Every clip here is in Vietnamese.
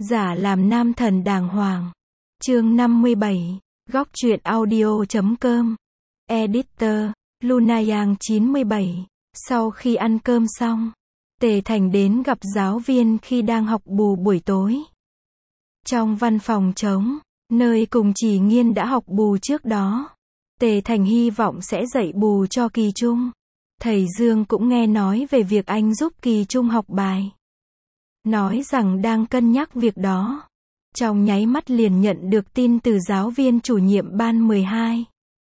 Giả làm nam thần đàng hoàng. Chương 57. Góc truyện audio.com. Editor, Lunayang 97. Sau khi ăn cơm xong, Tề Thành đến gặp giáo viên khi đang học bù buổi tối. Trong văn phòng trống, nơi cùng Chỉ Nghiên đã học bù trước đó, Tề Thành hy vọng sẽ dạy bù cho Kỳ Trung. Thầy Dương cũng nghe nói về việc anh giúp Kỳ Trung học bài. Nói rằng đang cân nhắc việc đó. Trong nháy mắt liền nhận được tin từ giáo viên chủ nhiệm ban 12.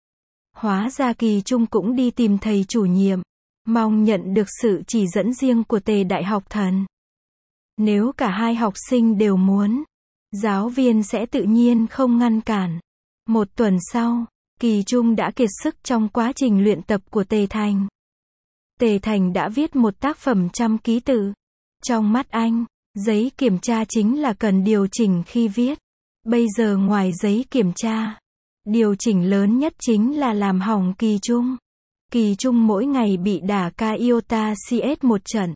Hóa ra Kỳ Trung cũng đi tìm thầy chủ nhiệm, mong nhận được sự chỉ dẫn riêng của Tề Đại học thần. Nếu cả hai học sinh đều muốn, giáo viên sẽ tự nhiên không ngăn cản. Một tuần sau, Kỳ Trung đã kiệt sức trong quá trình luyện tập của Tề Thành. Tề Thành đã viết một tác phẩm 100 ký tự. Trong mắt anh, giấy kiểm tra chính là cần điều chỉnh khi viết. Bây giờ ngoài giấy kiểm tra, điều chỉnh lớn nhất chính là làm hỏng Kỳ Trung. Kỳ Trung mỗi ngày bị đả ca iota CS một trận.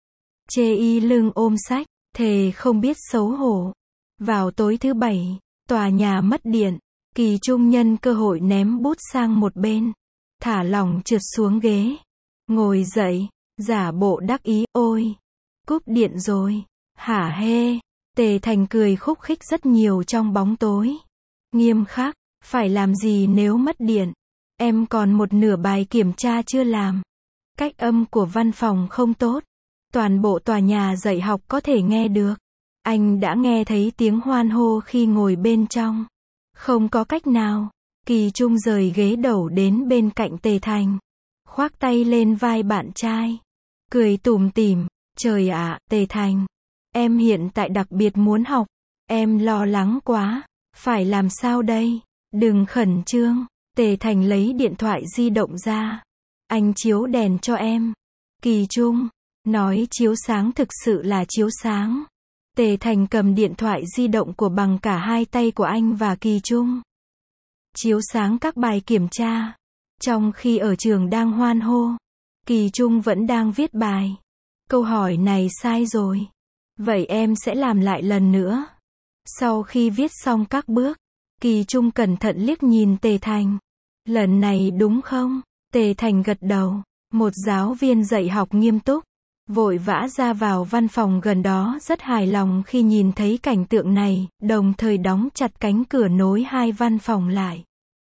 Chê y lưng ôm sách, thề không biết xấu hổ. Vào tối thứ Bảy, tòa nhà mất điện. Kỳ Trung nhân cơ hội ném bút sang một bên, thả lỏng trượt xuống ghế, ngồi dậy, giả bộ đắc ý, ôi, cúp điện rồi, hả hê. Tề Thành cười khúc khích rất nhiều trong bóng tối. Nghiêm khắc, phải làm gì nếu mất điện? Em còn một nửa bài kiểm tra chưa làm. Cách âm của văn phòng không tốt, toàn bộ tòa nhà dạy học có thể nghe được. Anh đã nghe thấy tiếng hoan hô khi ngồi bên trong. Không có cách nào, Kỳ Trung rời ghế đầu đến bên cạnh Tề Thành, khoác tay lên vai bạn trai, cười tủm tỉm, trời ạ, Tề Thành, em hiện tại đặc biệt muốn học, em lo lắng quá, phải làm sao đây? Đừng khẩn trương. Tề Thành lấy điện thoại di động ra, anh chiếu đèn cho em. Kỳ Trung nói chiếu sáng thực sự là chiếu sáng. Tề Thành cầm điện thoại di động của bằng cả hai tay của anh và Kỳ Trung, chiếu sáng các bài kiểm tra. Trong khi ở trường đang hoan hô, Kỳ Trung vẫn đang viết bài. Câu hỏi này sai rồi. Vậy em sẽ làm lại lần nữa. Sau khi viết xong các bước, Kỳ Trung cẩn thận liếc nhìn Tề Thành. Lần này đúng không? Tề Thành gật đầu. Một giáo viên dạy học nghiêm túc, vội vã ra vào văn phòng gần đó rất hài lòng khi nhìn thấy cảnh tượng này, đồng thời đóng chặt cánh cửa nối hai văn phòng lại,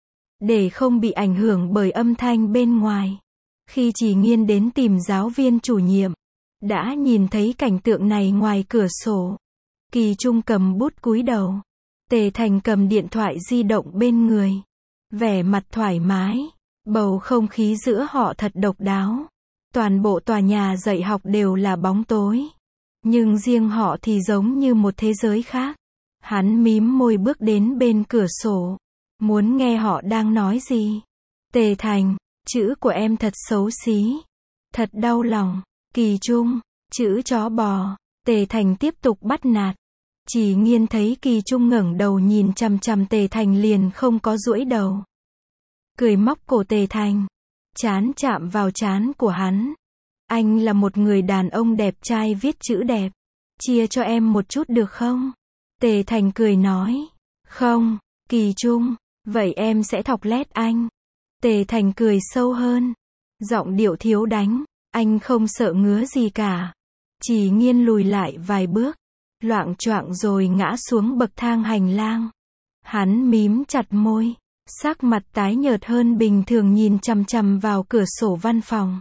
để không bị ảnh hưởng bởi âm thanh bên ngoài. Khi Chỉ Nghiên đến tìm giáo viên chủ nhiệm, đã nhìn thấy cảnh tượng này ngoài cửa sổ. Kỳ Trung cầm bút cúi đầu. Tề Thành cầm điện thoại di động bên người, vẻ mặt thoải mái. Bầu không khí giữa họ thật độc đáo. Toàn bộ tòa nhà dạy học đều là bóng tối, nhưng riêng họ thì giống như một thế giới khác. Hắn mím môi bước đến bên cửa sổ, muốn nghe họ đang nói gì. Tề Thành, chữ của em thật xấu xí, thật đau lòng. Kỳ Trung, chữ chó bò. Tề Thành tiếp tục bắt nạt. Chỉ Nghiên thấy Kỳ Trung ngẩng đầu nhìn chằm chằm Tề Thành liền không có duỗi đầu, cười móc cổ Tề Thành, trán chạm vào trán của hắn. Anh là một người đàn ông đẹp trai viết chữ đẹp, chia cho em một chút được không? Tề Thành cười nói. Không. Kỳ Trung, vậy em sẽ thọc lét anh. Tề Thành cười sâu hơn, giọng điệu thiếu đánh. Anh không sợ ngứa gì cả. Chỉ Nghiên lùi lại vài bước, loạng choạng rồi ngã xuống bậc thang hành lang. Hắn mím chặt môi, sắc mặt tái nhợt hơn bình thường nhìn chằm chằm vào cửa sổ văn phòng.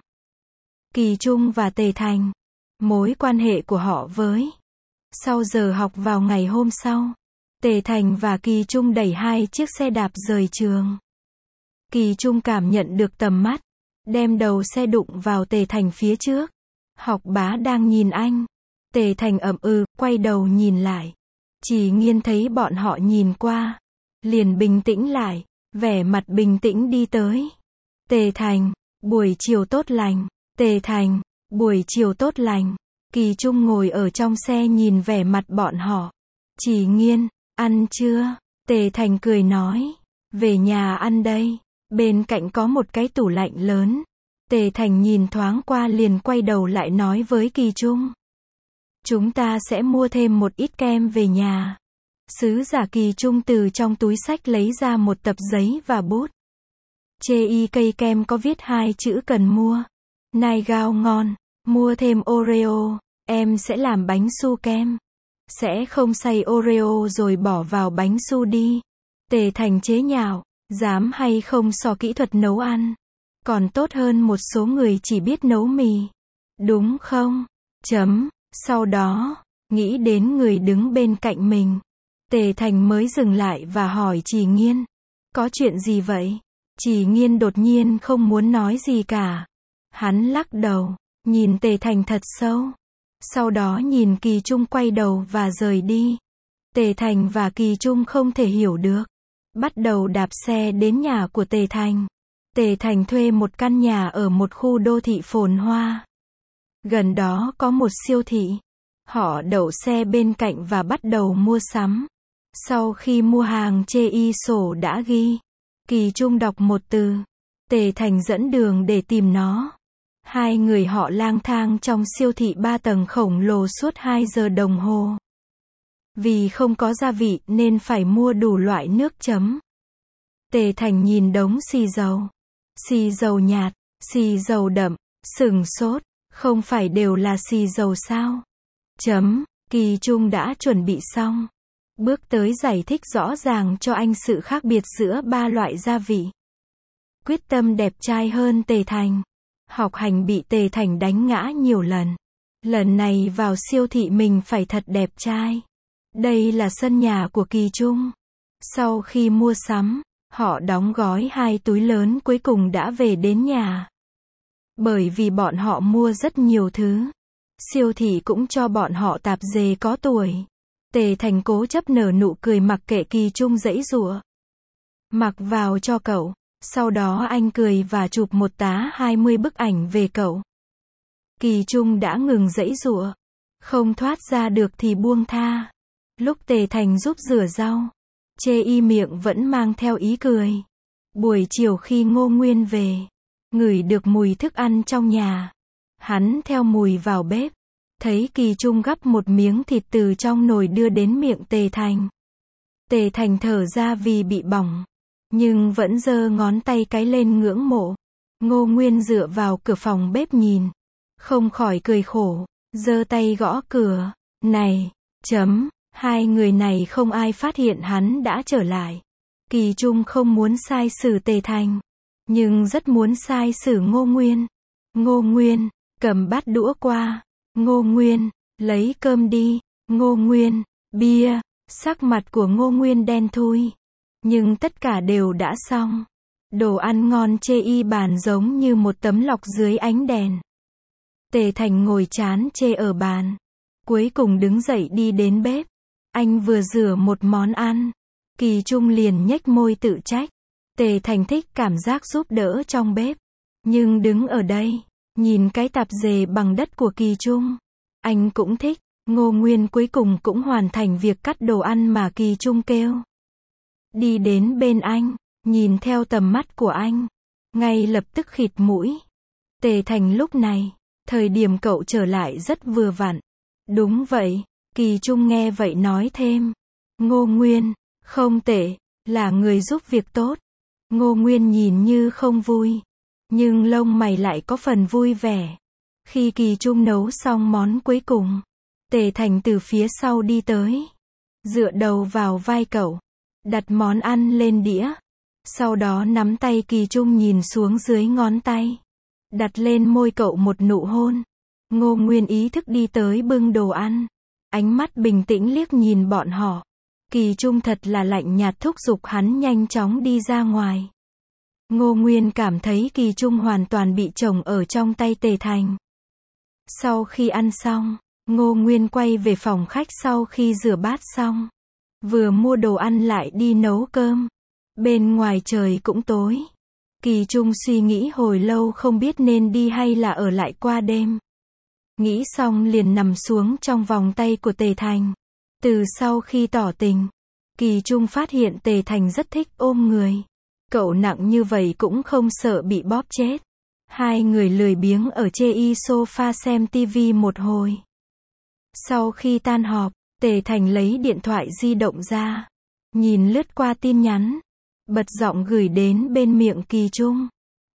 Kỳ Trung và Tề Thành, mối quan hệ của họ với. Sau giờ học vào ngày hôm sau, Tề Thành và Kỳ Trung đẩy hai chiếc xe đạp rời trường. Kỳ Trung cảm nhận được tầm mắt, đem đầu xe đụng vào Tề Thành phía trước. Học bá đang nhìn anh. Tề Thành ậm ừ, quay đầu nhìn lại. Chỉ Nghiên thấy bọn họ nhìn qua, liền bình tĩnh lại, vẻ mặt bình tĩnh đi tới. Tề Thành, buổi chiều tốt lành. Tề Thành, buổi chiều tốt lành. Kỳ Trung ngồi ở trong xe nhìn vẻ mặt bọn họ. Chỉ Nghiên, ăn chưa? Tề Thành cười nói. Về nhà ăn đây. Bên cạnh có một cái tủ lạnh lớn. Tề Thành nhìn thoáng qua liền quay đầu lại nói với Kỳ Trung. Chúng ta sẽ mua thêm một ít kem về nhà. Sứ giả Kỳ Trung từ trong túi xách lấy ra một tập giấy và bút. Chê cây kem có viết 2 chữ cần mua. Nai gao ngon. Mua thêm Oreo. Em sẽ làm bánh su kem. Sẽ không xay Oreo rồi bỏ vào bánh su đi. Tề Thành chế nhạo. Dám hay không so kỹ thuật nấu ăn. Còn tốt hơn một số người chỉ biết nấu mì. Đúng không? Sau đó, nghĩ đến người đứng bên cạnh mình. Tề Thành mới dừng lại và hỏi Trì Nghiên. Có chuyện gì vậy? Trì Nghiên đột nhiên không muốn nói gì cả. Hắn lắc đầu, nhìn Tề Thành thật sâu. Sau đó nhìn Kỳ Trung quay đầu và rời đi. Tề Thành và Kỳ Trung không thể hiểu được. Bắt đầu đạp xe đến nhà của Tề Thành. Tề Thành thuê một căn nhà ở một khu đô thị phồn hoa. Gần đó có một siêu thị. Họ đậu xe bên cạnh và bắt đầu mua sắm. Sau khi mua hàng chê sổ đã ghi. Kỳ Trung đọc một từ. Tề Thành dẫn đường để tìm nó. Hai người họ lang thang trong siêu thị 3 tầng khổng lồ suốt 2 giờ đồng hồ. Vì không có gia vị nên phải mua đủ loại nước chấm. Tề Thành nhìn đống xì dầu. Xì dầu nhạt, xì dầu đậm, sửng sốt, không phải đều là xì dầu sao? Kỳ Trung đã chuẩn bị xong. Bước tới giải thích rõ ràng cho anh sự khác biệt giữa 3 loại gia vị. Quyết tâm đẹp trai hơn Tề Thành. Học hành bị Tề Thành đánh ngã nhiều lần. Lần này vào siêu thị mình phải thật đẹp trai. Đây là sân nhà của Kỳ Trung. Sau khi mua sắm, họ đóng gói 2 túi lớn cuối cùng đã về đến nhà. Bởi vì bọn họ mua rất nhiều thứ. Siêu thị cũng cho bọn họ tạp dề có tuổi. Tề Thành cố chấp nở nụ cười mặc kệ Kỳ Trung giãy giụa. Mặc vào cho cậu. Sau đó anh cười và chụp một tá 20 bức ảnh về cậu. Kỳ Trung đã ngừng giãy giụa. Không thoát ra được thì buông tha. Lúc Tề Thành giúp rửa rau, chê miệng vẫn mang theo ý cười. Buổi chiều khi Ngô Nguyên về, ngửi được mùi thức ăn trong nhà. Hắn theo mùi vào bếp. Thấy Kỳ Trung gắp một miếng thịt từ trong nồi đưa đến miệng Tề Thành. Tề Thành thở ra vì bị bỏng. Nhưng vẫn giơ ngón tay cái lên ngưỡng mộ. Ngô Nguyên dựa vào cửa phòng bếp nhìn. Không khỏi cười khổ. Giơ tay gõ cửa. Này, hai người này không ai phát hiện hắn đã trở lại. Kỳ Trung không muốn sai xử Tề Thành. Nhưng rất muốn sai xử Ngô Nguyên. Ngô Nguyên, cầm bát đũa qua. Ngô Nguyên, lấy cơm đi. Ngô Nguyên, bia. Sắc mặt của Ngô Nguyên đen thui. Nhưng tất cả đều đã xong. Đồ ăn ngon chê bàn giống như một tấm lọc dưới ánh đèn. Tề Thành ngồi chán chê ở bàn. Cuối cùng đứng dậy đi đến bếp. Anh vừa rửa một món ăn. Kỳ Trung liền nhếch môi tự trách. Tề Thành thích cảm giác giúp đỡ trong bếp. Nhưng đứng ở đây, nhìn cái tạp dề bằng đất của Kỳ Trung. Anh cũng thích. Ngô Nguyên cuối cùng cũng hoàn thành việc cắt đồ ăn mà Kỳ Trung kêu. Đi đến bên anh, nhìn theo tầm mắt của anh. Ngay lập tức khịt mũi. Tề Thành lúc này, thời điểm cậu trở lại rất vừa vặn. Đúng vậy, Kỳ Trung nghe vậy nói thêm. Ngô Nguyên, không tệ, là người giúp việc tốt. Ngô Nguyên nhìn như không vui. Nhưng lông mày lại có phần vui vẻ. Khi Kỳ Trung nấu xong món cuối cùng, Tề Thành từ phía sau đi tới. Dựa đầu vào vai cậu. Đặt món ăn lên đĩa. Sau đó nắm tay Kỳ Trung nhìn xuống dưới ngón tay. Đặt lên môi cậu một nụ hôn. Ngô Nguyên ý thức đi tới bưng đồ ăn. Ánh mắt bình tĩnh liếc nhìn bọn họ. Kỳ Trung thật là lạnh nhạt thúc giục hắn nhanh chóng đi ra ngoài. Ngô Nguyên cảm thấy Kỳ Trung hoàn toàn bị chồng ở trong tay Tề Thành. Sau khi ăn xong, Ngô Nguyên quay về phòng khách sau khi rửa bát xong. Vừa mua đồ ăn lại đi nấu cơm. Bên ngoài trời cũng tối. Kỳ Trung suy nghĩ hồi lâu không biết nên đi hay là ở lại qua đêm. Nghĩ xong liền nằm xuống trong vòng tay của Tề Thành. Từ sau khi tỏ tình, Kỳ Trung phát hiện Tề Thành rất thích ôm người. Cậu nặng như vậy cũng không sợ bị bóp chết. Hai người lười biếng ở chê sofa xem tivi một hồi. Sau khi tan họp, Tề Thành lấy điện thoại di động ra, nhìn lướt qua tin nhắn, bật giọng gửi đến bên miệng Kỳ Trung.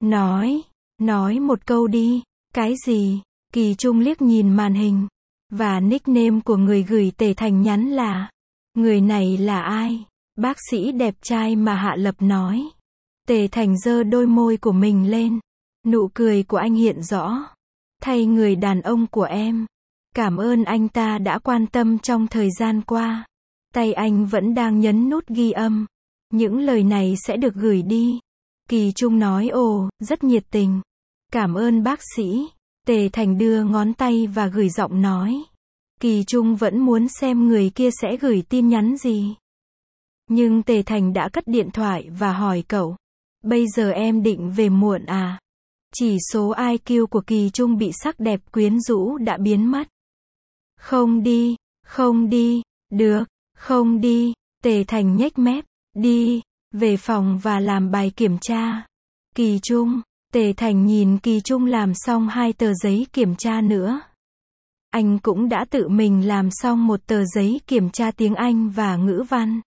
Nói một câu đi. Cái gì? Kỳ Trung liếc nhìn màn hình, và nickname của người gửi Tề Thành nhắn là, người này là ai? Bác sĩ đẹp trai mà Hạ Lập nói. Tề Thành giơ đôi môi của mình lên. Nụ cười của anh hiện rõ. Thay người đàn ông của em. Cảm ơn anh ta đã quan tâm trong thời gian qua. Tay anh vẫn đang nhấn nút ghi âm. Những lời này sẽ được gửi đi. Kỳ Trung nói ồ, rất nhiệt tình. Cảm ơn bác sĩ. Tề Thành đưa ngón tay và gửi giọng nói. Kỳ Trung vẫn muốn xem người kia sẽ gửi tin nhắn gì. Nhưng Tề Thành đã cất điện thoại và hỏi cậu. Bây giờ em định về muộn à? Chỉ số IQ của Kỳ Trung bị sắc đẹp quyến rũ đã biến mất. Không đi, được, không đi. Tề Thành nhếch mép, đi, về phòng và làm bài kiểm tra. Kỳ Trung, Tề Thành nhìn Kỳ Trung làm xong 2 tờ giấy kiểm tra nữa. Anh cũng đã tự mình làm xong 1 tờ giấy kiểm tra tiếng Anh và ngữ văn.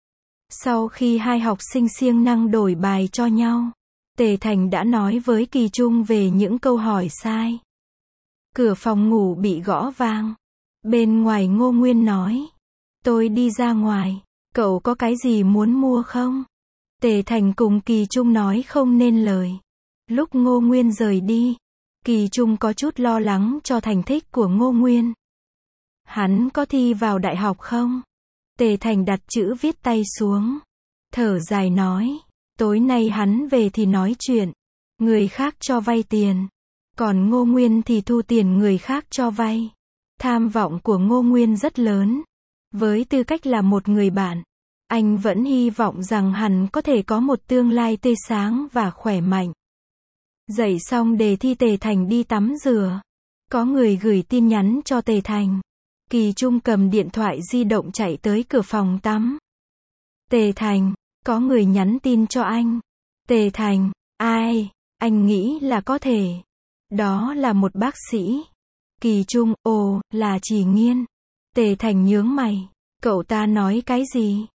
Sau khi hai học sinh siêng năng đổi bài cho nhau, Tề Thành đã nói với Kỳ Trung về những câu hỏi sai. Cửa phòng ngủ bị gõ vang. Bên ngoài Ngô Nguyên nói. Tôi đi ra ngoài. Cậu có cái gì muốn mua không? Tề Thành cùng Kỳ Trung nói không nên lời. Lúc Ngô Nguyên rời đi, Kỳ Trung có chút lo lắng cho thành tích của Ngô Nguyên. Hắn có thi vào đại học không? Tề Thành đặt chữ viết tay xuống. Thở dài nói. Tối nay hắn về thì nói chuyện. Người khác cho vay tiền. Còn Ngô Nguyên thì thu tiền người khác cho vay. Tham vọng của Ngô Nguyên rất lớn. Với tư cách là một người bạn, anh vẫn hy vọng rằng hắn có thể có một tương lai tươi sáng và khỏe mạnh. Dậy xong đề thi Tề Thành đi tắm rửa. Có người gửi tin nhắn cho Tề Thành. Kỳ Trung cầm điện thoại di động chạy tới cửa phòng tắm. Tề Thành, có người nhắn tin cho anh. Tề Thành, ai? Anh nghĩ là có thể. Đó là một bác sĩ. Kỳ Trung, ồ, là Trì Nghiên. Tề Thành nhướng mày. Cậu ta nói cái gì?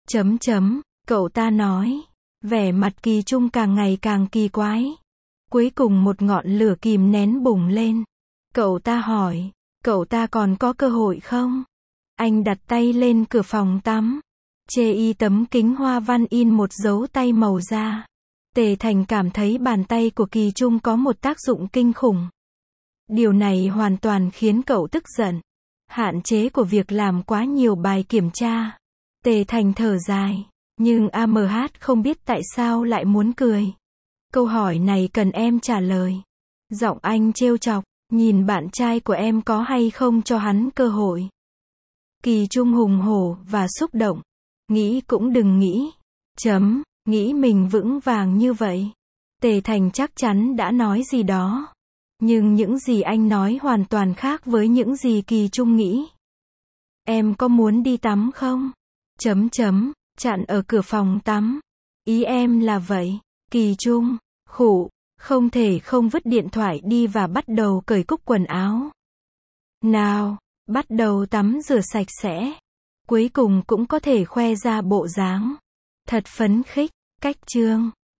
Cậu ta nói. Vẻ mặt Kỳ Trung càng ngày càng kỳ quái. Cuối cùng một ngọn lửa kìm nén bùng lên. Cậu ta hỏi. Cậu ta còn có cơ hội không? Anh đặt tay lên cửa phòng tắm. Chê tấm kính hoa văn in một dấu tay màu da. Tề Thành cảm thấy bàn tay của Kỳ Trung có một tác dụng kinh khủng. Điều này hoàn toàn khiến cậu tức giận. Hạn chế của việc làm quá nhiều bài kiểm tra. Tề Thành thở dài. Nhưng AMH không biết tại sao lại muốn cười. Câu hỏi này cần em trả lời. Giọng anh trêu chọc. Nhìn bạn trai của em có hay không cho hắn cơ hội. Kỳ Trung hùng hổ và xúc động. Nghĩ cũng đừng nghĩ. Nghĩ mình vững vàng như vậy. Tề Thành chắc chắn đã nói gì đó. Nhưng những gì anh nói hoàn toàn khác với những gì Kỳ Trung nghĩ. Em có muốn đi tắm không? Chặn ở cửa phòng tắm. Ý em là vậy. Kỳ Trung, khụ, không thể không vứt điện thoại đi và bắt đầu cởi cúc quần áo. Nào, bắt đầu tắm rửa sạch sẽ. Cuối cùng cũng có thể khoe ra bộ dáng. Thật phấn khích, cách chương.